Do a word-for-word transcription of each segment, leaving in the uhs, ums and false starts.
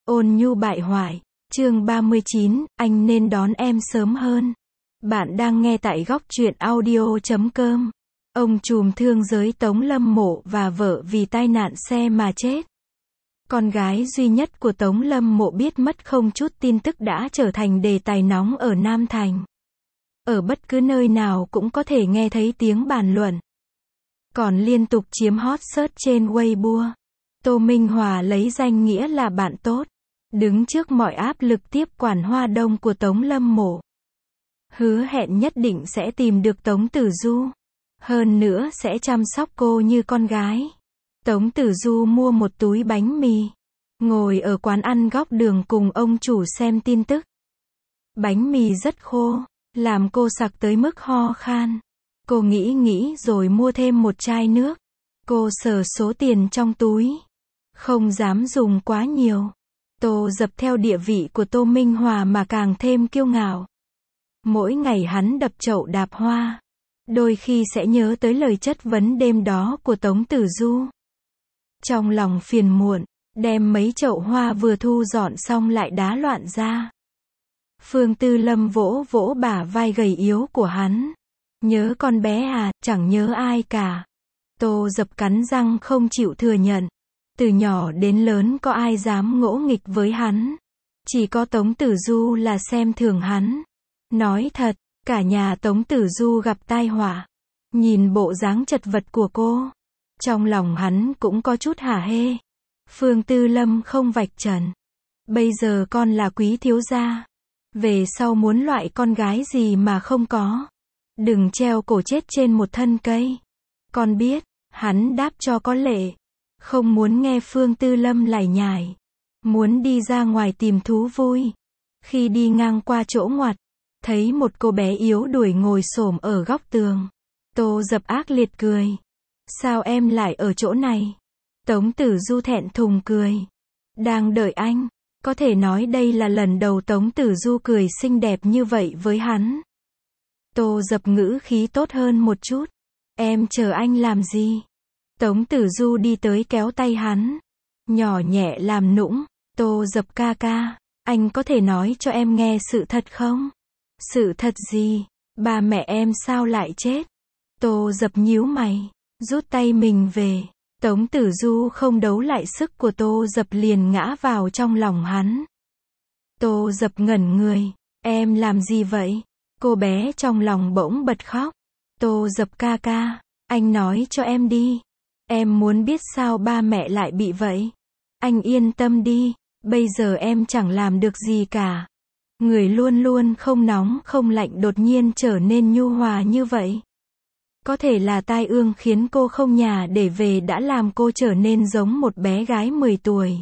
Ôn nhu bại hoại. Chương ba mươi chín, anh nên đón em sớm hơn. Bạn đang nghe tại góc truyện audio chấm com. Ông trùm thương giới Tống Lâm Mộ và vợ vì tai nạn xe mà chết. Con gái duy nhất của Tống Lâm Mộ biết mất không chút tin tức đã trở thành đề tài nóng ở Nam Thành. Ở bất cứ nơi nào cũng có thể nghe thấy tiếng bàn luận. Còn liên tục chiếm hot search trên Weibo. Tô Minh Hòa lấy danh nghĩa là bạn tốt, đứng trước mọi áp lực tiếp quản Hoa Đông của Tống Lâm Mộ. Hứa hẹn nhất định sẽ tìm được Tống Tử Du. Hơn nữa sẽ chăm sóc cô như con gái. Tống Tử Du mua một túi bánh mì, ngồi ở quán ăn góc đường cùng ông chủ xem tin tức. Bánh mì rất khô, làm cô sặc tới mức ho khan. Cô nghĩ nghĩ rồi mua thêm một chai nước. Cô sờ số tiền trong túi, không dám dùng quá nhiều. Tô Dập theo địa vị của Tô Minh Hòa mà càng thêm kiêu ngạo. Mỗi ngày hắn đập chậu đạp hoa, đôi khi sẽ nhớ tới lời chất vấn đêm đó của Tống Tử Du. Trong lòng phiền muộn, đem mấy chậu hoa vừa thu dọn xong lại đá loạn ra. Phương Tư Lâm vỗ vỗ bả vai gầy yếu của hắn. Nhớ con bé à, chẳng nhớ ai cả. Tô Dập cắn răng không chịu thừa nhận. Từ nhỏ đến lớn có ai dám ngỗ nghịch với hắn. Chỉ có Tống Tử Du là xem thường hắn. Nói thật, cả nhà Tống Tử Du gặp tai họa. Nhìn bộ dáng chật vật của cô, trong lòng hắn cũng có chút hả hê. Phương Tư Lâm không vạch trần. Bây giờ con là quý thiếu gia. Về sau muốn loại con gái gì mà không có. Đừng treo cổ chết trên một thân cây. Con biết, hắn đáp cho có lệ. Không muốn nghe Phương Tư Lâm lải nhải. Muốn đi ra ngoài tìm thú vui. Khi đi ngang qua chỗ ngoặt, thấy một cô bé yếu đuổi ngồi xổm ở góc tường. Tô Dập ác liệt cười. Sao em lại ở chỗ này? Tống Tử Du thẹn thùng cười. Đang đợi anh. Có thể nói đây là lần đầu Tống Tử Du cười xinh đẹp như vậy với hắn. Tô Dập ngữ khí tốt hơn một chút. Em chờ anh làm gì? Tống Tử Du đi tới kéo tay hắn. Nhỏ nhẹ làm nũng. Tô Dập ca ca, anh có thể nói cho em nghe sự thật không? Sự thật gì? Ba mẹ em sao lại chết? Tô Dập nhíu mày, rút tay mình về. Tống Tử Du không đấu lại sức của Tô Dập liền ngã vào trong lòng hắn. Tô Dập ngẩn người. Em làm gì vậy? Cô bé trong lòng bỗng bật khóc. Tô Dập ca ca, anh nói cho em đi. Em muốn biết sao ba mẹ lại bị vậy. Anh yên tâm đi, bây giờ em chẳng làm được gì cả. Người luôn luôn không nóng không lạnh đột nhiên trở nên nhu hòa như vậy. Có thể là tai ương khiến cô không nhà để về đã làm cô trở nên giống một bé gái mười tuổi.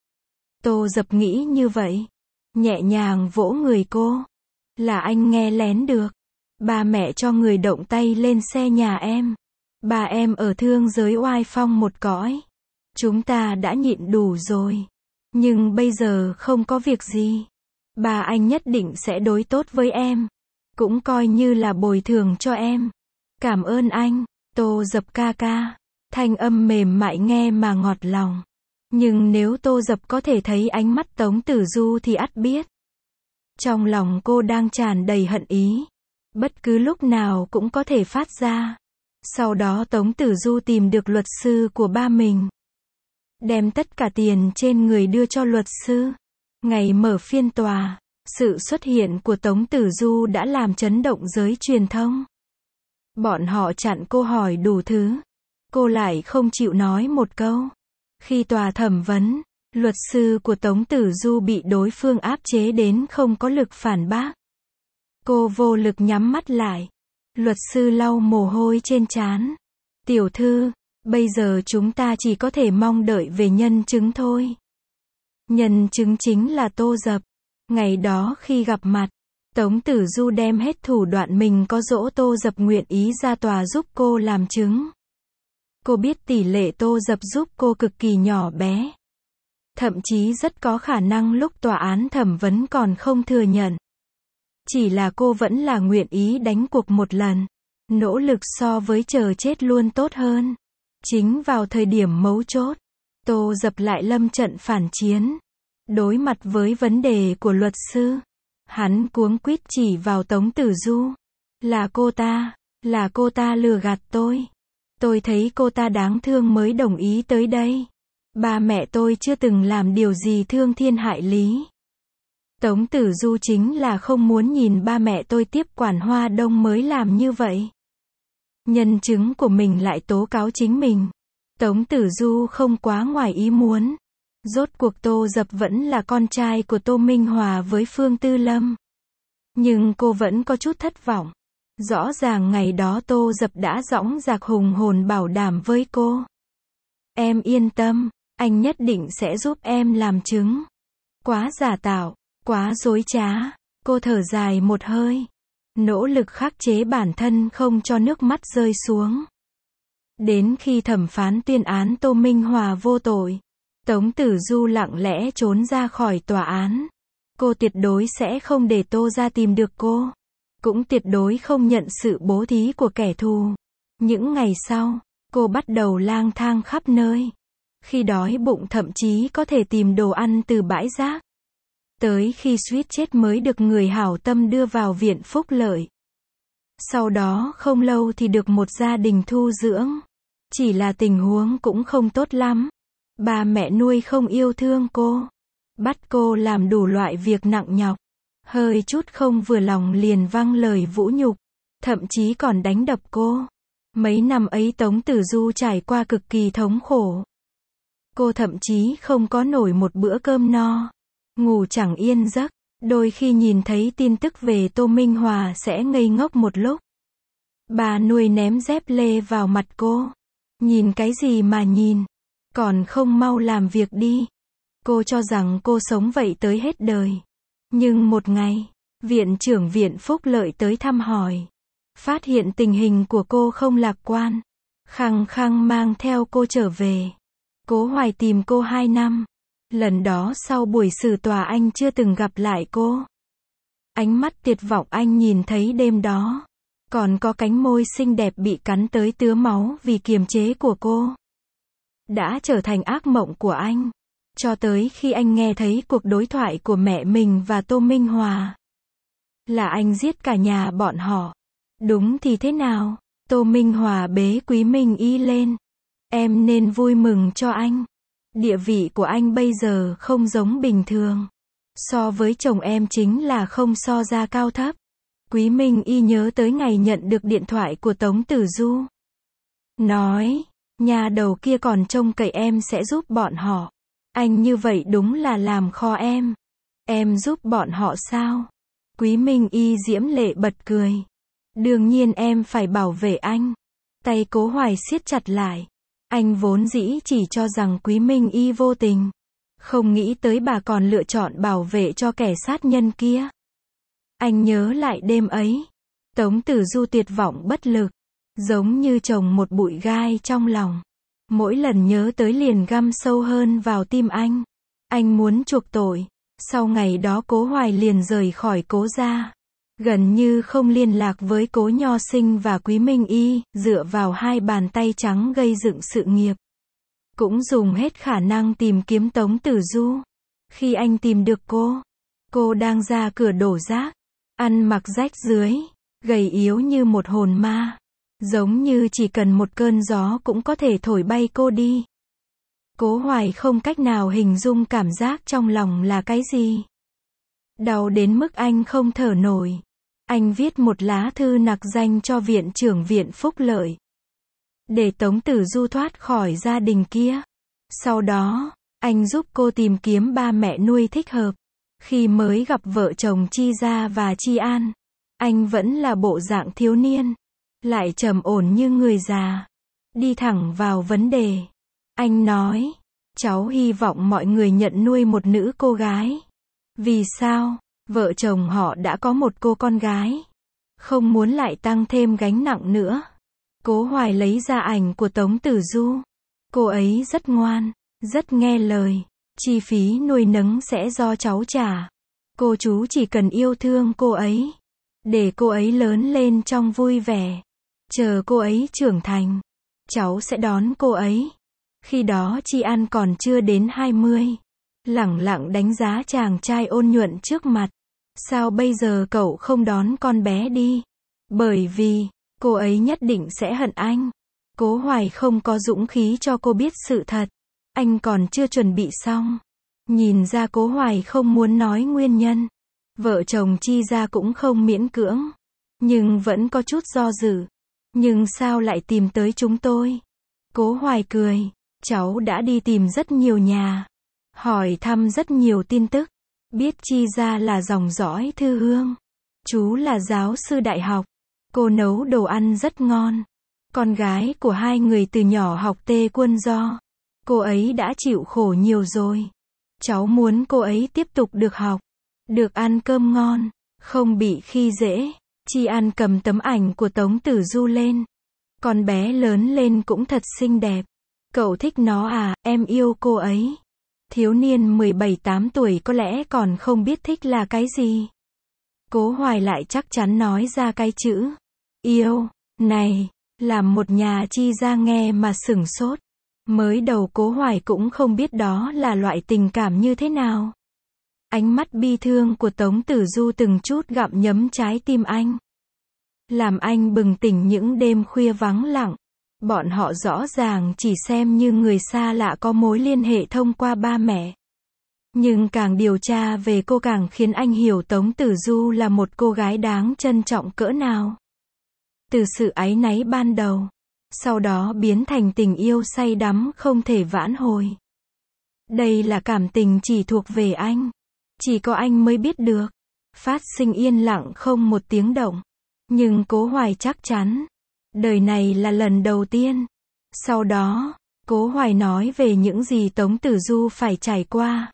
Tô Dập nghĩ như vậy. Nhẹ nhàng vỗ người cô. Là anh nghe lén được. Ba mẹ cho người động tay lên xe nhà em. Ba em ở thương giới oai phong một cõi. Chúng ta đã nhịn đủ rồi. Nhưng bây giờ không có việc gì. Ba anh nhất định sẽ đối tốt với em. Cũng coi như là bồi thường cho em. Cảm ơn anh, Tô Dập ca ca. Thanh âm mềm mại nghe mà ngọt lòng. Nhưng nếu Tô Dập có thể thấy ánh mắt Tống Tử Du thì ắt biết. Trong lòng cô đang tràn đầy hận ý. Bất cứ lúc nào cũng có thể phát ra. Sau đó Tống Tử Du tìm được luật sư của ba mình. Đem tất cả tiền trên người đưa cho luật sư. Ngày mở phiên tòa, sự xuất hiện của Tống Tử Du đã làm chấn động giới truyền thông. Bọn họ chặn cô hỏi đủ thứ. Cô lại không chịu nói một câu. Khi tòa thẩm vấn, luật sư của Tống Tử Du bị đối phương áp chế đến không có lực phản bác. Cô vô lực nhắm mắt lại. Luật sư lau mồ hôi trên trán. Tiểu thư, bây giờ chúng ta chỉ có thể mong đợi về nhân chứng thôi. Nhân chứng chính là Tô Dập. Ngày đó khi gặp mặt, Tống Tử Du đem hết thủ đoạn mình có dỗ Tô Dập nguyện ý ra tòa giúp cô làm chứng. Cô biết tỷ lệ Tô Dập giúp cô cực kỳ nhỏ bé. Thậm chí rất có khả năng lúc tòa án thẩm vấn còn không thừa nhận. Chỉ là cô vẫn là nguyện ý đánh cuộc một lần. Nỗ lực so với chờ chết luôn tốt hơn. Chính vào thời điểm mấu chốt, Tô Dập lại lâm trận phản chiến. Đối mặt với vấn đề của luật sư, hắn cuống quýt chỉ vào Tống Tử Du. Là cô ta, là cô ta lừa gạt tôi. Tôi thấy cô ta đáng thương mới đồng ý tới đây. Ba mẹ tôi chưa từng làm điều gì thương thiên hại lý. Tống Tử Du chính là không muốn nhìn ba mẹ tôi tiếp quản Hoa Đông mới làm như vậy. Nhân chứng của mình lại tố cáo chính mình. Tống Tử Du không quá ngoài ý muốn. Rốt cuộc Tô Dập vẫn là con trai của Tô Minh Hòa với Phương Tư Lâm. Nhưng cô vẫn có chút thất vọng. Rõ ràng ngày đó Tô Dập đã dõng dạc hùng hồn bảo đảm với cô. Em yên tâm, anh nhất định sẽ giúp em làm chứng. Quá giả tạo, quá dối trá. Cô thở dài một hơi. Nỗ lực khắc chế bản thân không cho nước mắt rơi xuống. Đến khi thẩm phán tuyên án Tô Minh Hòa vô tội, Tống Tử Du lặng lẽ trốn ra khỏi tòa án. Cô tuyệt đối sẽ không để Tô ra tìm được cô. Cũng tuyệt đối không nhận sự bố thí của kẻ thù. Những ngày sau, cô bắt đầu lang thang khắp nơi. Khi đói bụng thậm chí có thể tìm đồ ăn từ bãi rác. Tới khi suýt chết mới được người hảo tâm đưa vào viện phúc lợi. Sau đó không lâu thì được một gia đình thu dưỡng. Chỉ là tình huống cũng không tốt lắm. Ba mẹ nuôi không yêu thương cô. Bắt cô làm đủ loại việc nặng nhọc. Hơi chút không vừa lòng liền văng lời vũ nhục. Thậm chí còn đánh đập cô. Mấy năm ấy Tống Tử Du trải qua cực kỳ thống khổ. Cô thậm chí không có nổi một bữa cơm no. Ngủ chẳng yên giấc. Đôi khi nhìn thấy tin tức về Tô Minh Hòa sẽ ngây ngốc một lúc. Bà nuôi ném dép lê vào mặt cô. Nhìn cái gì mà nhìn. Còn không mau làm việc đi. Cô cho rằng cô sống vậy tới hết đời. Nhưng một ngày, viện trưởng viện phúc lợi tới thăm hỏi. Phát hiện tình hình của cô không lạc quan. Khăng khăng mang theo cô trở về. Cố Hoài tìm cô hai năm. Lần đó sau buổi xử tòa anh chưa từng gặp lại cô. Ánh mắt tuyệt vọng anh nhìn thấy đêm đó. Còn có cánh môi xinh đẹp bị cắn tới tứa máu vì kiềm chế của cô. Đã trở thành ác mộng của anh. Cho tới khi anh nghe thấy cuộc đối thoại của mẹ mình và Tô Minh Hòa. Là anh giết cả nhà bọn họ. Đúng thì thế nào? Tô Minh Hòa bế Quý Minh Y lên. Em nên vui mừng cho anh. Địa vị của anh bây giờ không giống bình thường. So với chồng em chính là không so ra cao thấp. Quý Minh Y nhớ tới ngày nhận được điện thoại của Tống Tử Du. Nói, nhà đầu kia còn trông cậy em sẽ giúp bọn họ. Anh như vậy đúng là làm kho em. Em giúp bọn họ sao? Quý Minh Y diễm lệ bật cười. Đương nhiên em phải bảo vệ anh. Tay Cố Hoài siết chặt lại. Anh vốn dĩ chỉ cho rằng Quý Minh Y vô tình. Không nghĩ tới bà còn lựa chọn bảo vệ cho kẻ sát nhân kia. Anh nhớ lại đêm ấy. Tống Tử Du tuyệt vọng bất lực. Giống như trồng một bụi gai trong lòng. Mỗi lần nhớ tới liền găm sâu hơn vào tim anh. Anh muốn chuộc tội. Sau ngày đó Cố Hoài liền rời khỏi Cố gia. Gần như không liên lạc với Cố Nho Sinh và Quý Minh Y, dựa vào hai bàn tay trắng gây dựng sự nghiệp. Cũng dùng hết khả năng tìm kiếm Tống Tử Du. Khi anh tìm được cô, cô đang ra cửa đổ rác, ăn mặc rách rưới, gầy yếu như một hồn ma. Giống như chỉ cần một cơn gió cũng có thể thổi bay cô đi. Cố Hoài không cách nào hình dung cảm giác trong lòng là cái gì. Đau đến mức anh không thở nổi. Anh viết một lá thư nặc danh cho viện trưởng viện phúc lợi. Để Tống Tử Du thoát khỏi gia đình kia. Sau đó, anh giúp cô tìm kiếm ba mẹ nuôi thích hợp. Khi mới gặp vợ chồng Chi Gia và Chi An, anh vẫn là bộ dạng thiếu niên. Lại trầm ổn như người già. Đi thẳng vào vấn đề. Anh nói, cháu hy vọng mọi người nhận nuôi một nữ cô gái. Vì sao? Vợ chồng họ đã có một cô con gái. Không muốn lại tăng thêm gánh nặng nữa. Cố Hoài lấy ra ảnh của Tống Tử Du. Cô ấy rất ngoan, rất nghe lời. Chi phí nuôi nấng sẽ do cháu trả. Cô chú chỉ cần yêu thương cô ấy. Để cô ấy lớn lên trong vui vẻ. Chờ cô ấy trưởng thành. Cháu sẽ đón cô ấy. Khi đó Chi An còn chưa đến hai mươi. lẳng lặng đánh giá chàng trai ôn nhuận trước mặt. Sao bây giờ cậu không đón con bé đi? Bởi vì, cô ấy nhất định sẽ hận anh. Cố Hoài không có dũng khí cho cô biết sự thật. Anh còn chưa chuẩn bị xong. Nhìn ra Cố Hoài không muốn nói nguyên nhân. Vợ chồng Chi Gia cũng không miễn cưỡng. Nhưng vẫn có chút do dự. Nhưng sao lại tìm tới chúng tôi? Cố Hoài cười. Cháu đã đi tìm rất nhiều nhà. Hỏi thăm rất nhiều tin tức. Biết Chi Gia là dòng dõi thư hương. Chú là giáo sư đại học. Cô nấu đồ ăn rất ngon. Con gái của hai người từ nhỏ học tê quân do. Cô ấy đã chịu khổ nhiều rồi. Cháu muốn cô ấy tiếp tục được học. Được ăn cơm ngon. Không bị khi dễ. Chi An cầm tấm ảnh của Tống Tử Du lên. Con bé lớn lên cũng thật xinh đẹp. Cậu thích nó à, em yêu cô ấy. Thiếu niên mười bảy tám tuổi có lẽ còn không biết thích là cái gì. Cố Hoài lại chắc chắn nói ra cái chữ yêu này, làm một nhà Chi Gia nghe mà sửng sốt. Mới đầu Cố Hoài cũng không biết đó là loại tình cảm như thế nào. Ánh mắt bi thương của Tống Tử Du từng chút gặm nhấm trái tim anh. Làm anh bừng tỉnh những đêm khuya vắng lặng. Bọn họ rõ ràng chỉ xem như người xa lạ có mối liên hệ thông qua ba mẹ. Nhưng càng điều tra về cô càng khiến anh hiểu Tống Tử Du là một cô gái đáng trân trọng cỡ nào. Từ sự áy náy ban đầu, sau đó biến thành tình yêu say đắm không thể vãn hồi. Đây là cảm tình chỉ thuộc về anh. Chỉ có anh mới biết được. Phát sinh yên lặng không một tiếng động. Nhưng Cố Hoài chắc chắn. Đời này là lần đầu tiên. Sau đó, Cố Hoài nói về những gì Tống Tử Du phải trải qua.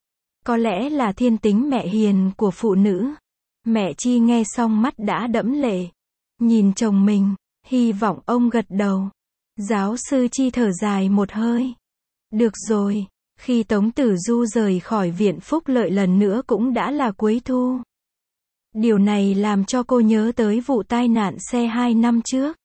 Có lẽ là thiên tính mẹ hiền của phụ nữ. Mẹ Chi nghe xong mắt đã đẫm lệ. Nhìn chồng mình, hy vọng ông gật đầu. Giáo sư Chi thở dài một hơi. Được rồi, khi Tống Tử Du rời khỏi viện Phúc Lợi lần nữa cũng đã là cuối thu. Điều này làm cho cô nhớ tới vụ tai nạn xe hai năm trước.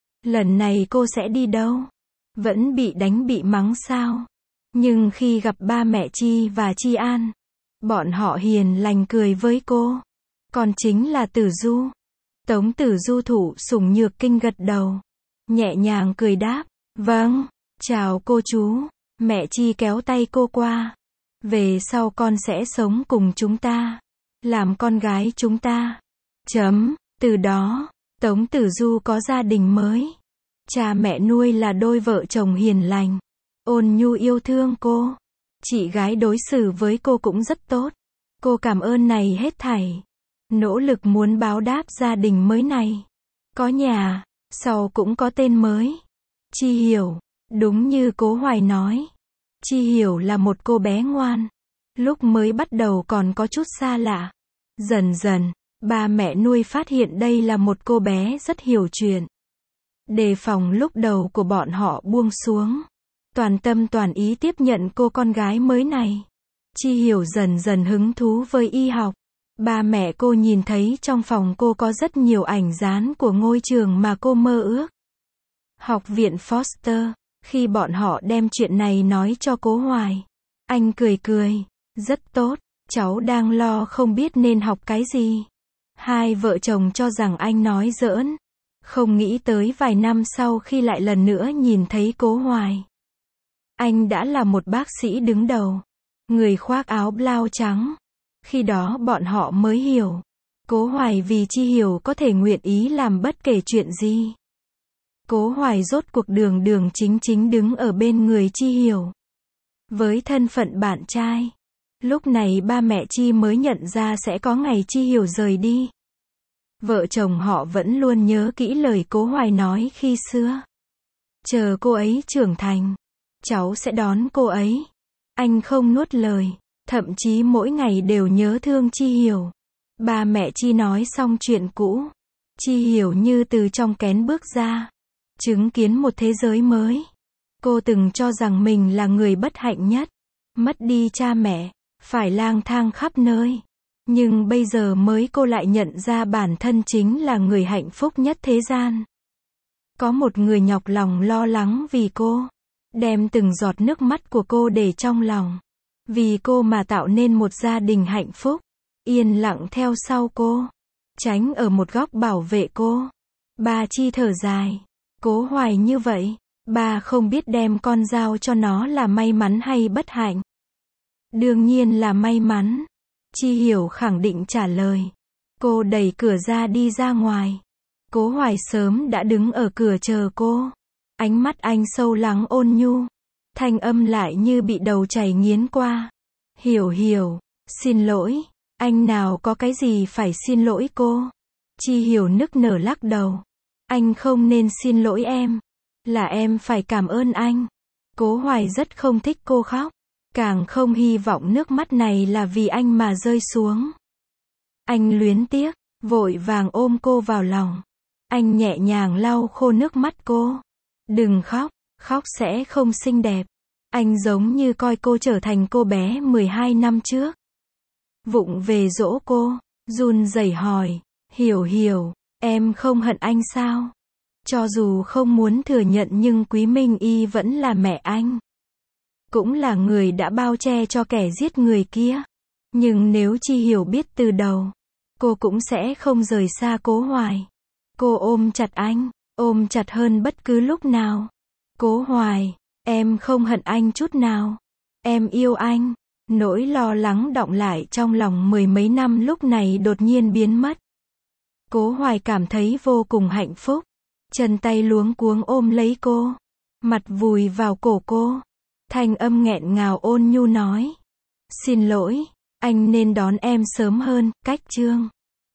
Lần này cô sẽ đi đâu? Vẫn bị đánh bị mắng sao? Nhưng khi gặp ba mẹ Chi và Chi An, bọn họ hiền lành cười với cô. Còn chính là Tử Du. Tống Tử Du thụ sủng nhược kinh gật đầu. Nhẹ nhàng cười đáp. Vâng, chào cô chú. Mẹ Chi kéo tay cô qua. Về sau con sẽ sống cùng chúng ta. Làm con gái chúng ta. Chấm. Từ đó, Tống Tử Du có gia đình mới. Cha mẹ nuôi là đôi vợ chồng hiền lành. Ôn nhu yêu thương cô. Chị gái đối xử với cô cũng rất tốt. Cô cảm ơn này hết thảy. Nỗ lực muốn báo đáp gia đình mới này. Có nhà, sau cũng có tên mới. Chi Hiểu. Đúng như Cố Hoài nói. Chi Hiểu là một cô bé ngoan. Lúc mới bắt đầu còn có chút xa lạ. Dần dần, ba mẹ nuôi phát hiện đây là một cô bé rất hiểu chuyện. Đề phòng lúc đầu của bọn họ buông xuống. Toàn tâm toàn ý tiếp nhận cô con gái mới này. Chi Hiểu dần dần hứng thú với y học. Ba mẹ cô nhìn thấy trong phòng cô có rất nhiều ảnh dán của ngôi trường mà cô mơ ước. Học viện Foster. Khi bọn họ đem chuyện này nói cho Cố Hoài, anh cười cười. Rất tốt, cháu đang lo không biết nên học cái gì. Hai vợ chồng cho rằng anh nói giỡn. Không nghĩ tới vài năm sau khi lại lần nữa nhìn thấy Cố Hoài. Anh đã là một bác sĩ đứng đầu. Người khoác áo blau trắng. Khi đó bọn họ mới hiểu. Cố Hoài vì Chi Hiểu có thể nguyện ý làm bất kể chuyện gì. Cố Hoài rốt cuộc đường đường chính chính đứng ở bên người Chi Hiểu. Với thân phận bạn trai. Lúc này ba mẹ Chi mới nhận ra sẽ có ngày Chi Hiểu rời đi. Vợ chồng họ vẫn luôn nhớ kỹ lời Cố Hoài nói khi xưa. Chờ cô ấy trưởng thành, cháu sẽ đón cô ấy. Anh không nuốt lời, thậm chí mỗi ngày đều nhớ thương Chi Hiểu. Ba mẹ Chi nói xong chuyện cũ. Chi Hiểu như từ trong kén bước ra. Chứng kiến một thế giới mới. Cô từng cho rằng mình là người bất hạnh nhất. Mất đi cha mẹ, phải lang thang khắp nơi. Nhưng bây giờ mới cô lại nhận ra bản thân chính là người hạnh phúc nhất thế gian. Có một người nhọc lòng lo lắng vì cô. Đem từng giọt nước mắt của cô để trong lòng. Vì cô mà tạo nên một gia đình hạnh phúc. Yên lặng theo sau cô. Tránh ở một góc bảo vệ cô. Ba Chi thở dài. Cố Hoài như vậy. Ba không biết đem con giao cho nó là may mắn hay bất hạnh. Đương nhiên là may mắn. Chi Hiểu khẳng định trả lời. Cô đẩy cửa ra đi ra ngoài. Cố Hoài sớm đã đứng ở cửa chờ cô. Ánh mắt anh sâu lắng ôn nhu. Thanh âm lại như bị đầu chảy nghiến qua. Hiểu Hiểu, xin lỗi. Anh nào có cái gì phải xin lỗi cô. Chi Hiểu nức nở lắc đầu. Anh không nên xin lỗi em. Là em phải cảm ơn anh. Cố Hoài rất không thích cô khóc. Càng không hy vọng nước mắt này là vì anh mà rơi xuống. Anh luyến tiếc, vội vàng ôm cô vào lòng. Anh nhẹ nhàng lau khô nước mắt cô. Đừng khóc, khóc sẽ không xinh đẹp. Anh giống như coi cô trở thành cô bé mười hai năm trước. Vụng về dỗ cô, run rẩy hỏi, Hiểu Hiểu, em không hận anh sao? Cho dù không muốn thừa nhận nhưng Quý Minh Y vẫn là mẹ anh. Cũng là người đã bao che cho kẻ giết người kia. Nhưng nếu Chi Hiểu biết từ đầu, cô cũng sẽ không rời xa Cố Hoài. Cô ôm chặt anh, ôm chặt hơn bất cứ lúc nào. Cố Hoài, em không hận anh chút nào. Em yêu anh. Nỗi lo lắng đọng lại trong lòng mười mấy năm lúc này đột nhiên biến mất. Cố Hoài cảm thấy vô cùng hạnh phúc. Chân tay luống cuống ôm lấy cô. Mặt vùi vào cổ cô. Thanh âm nghẹn ngào ôn nhu nói. Xin lỗi, anh nên đón em sớm hơn, cách chương.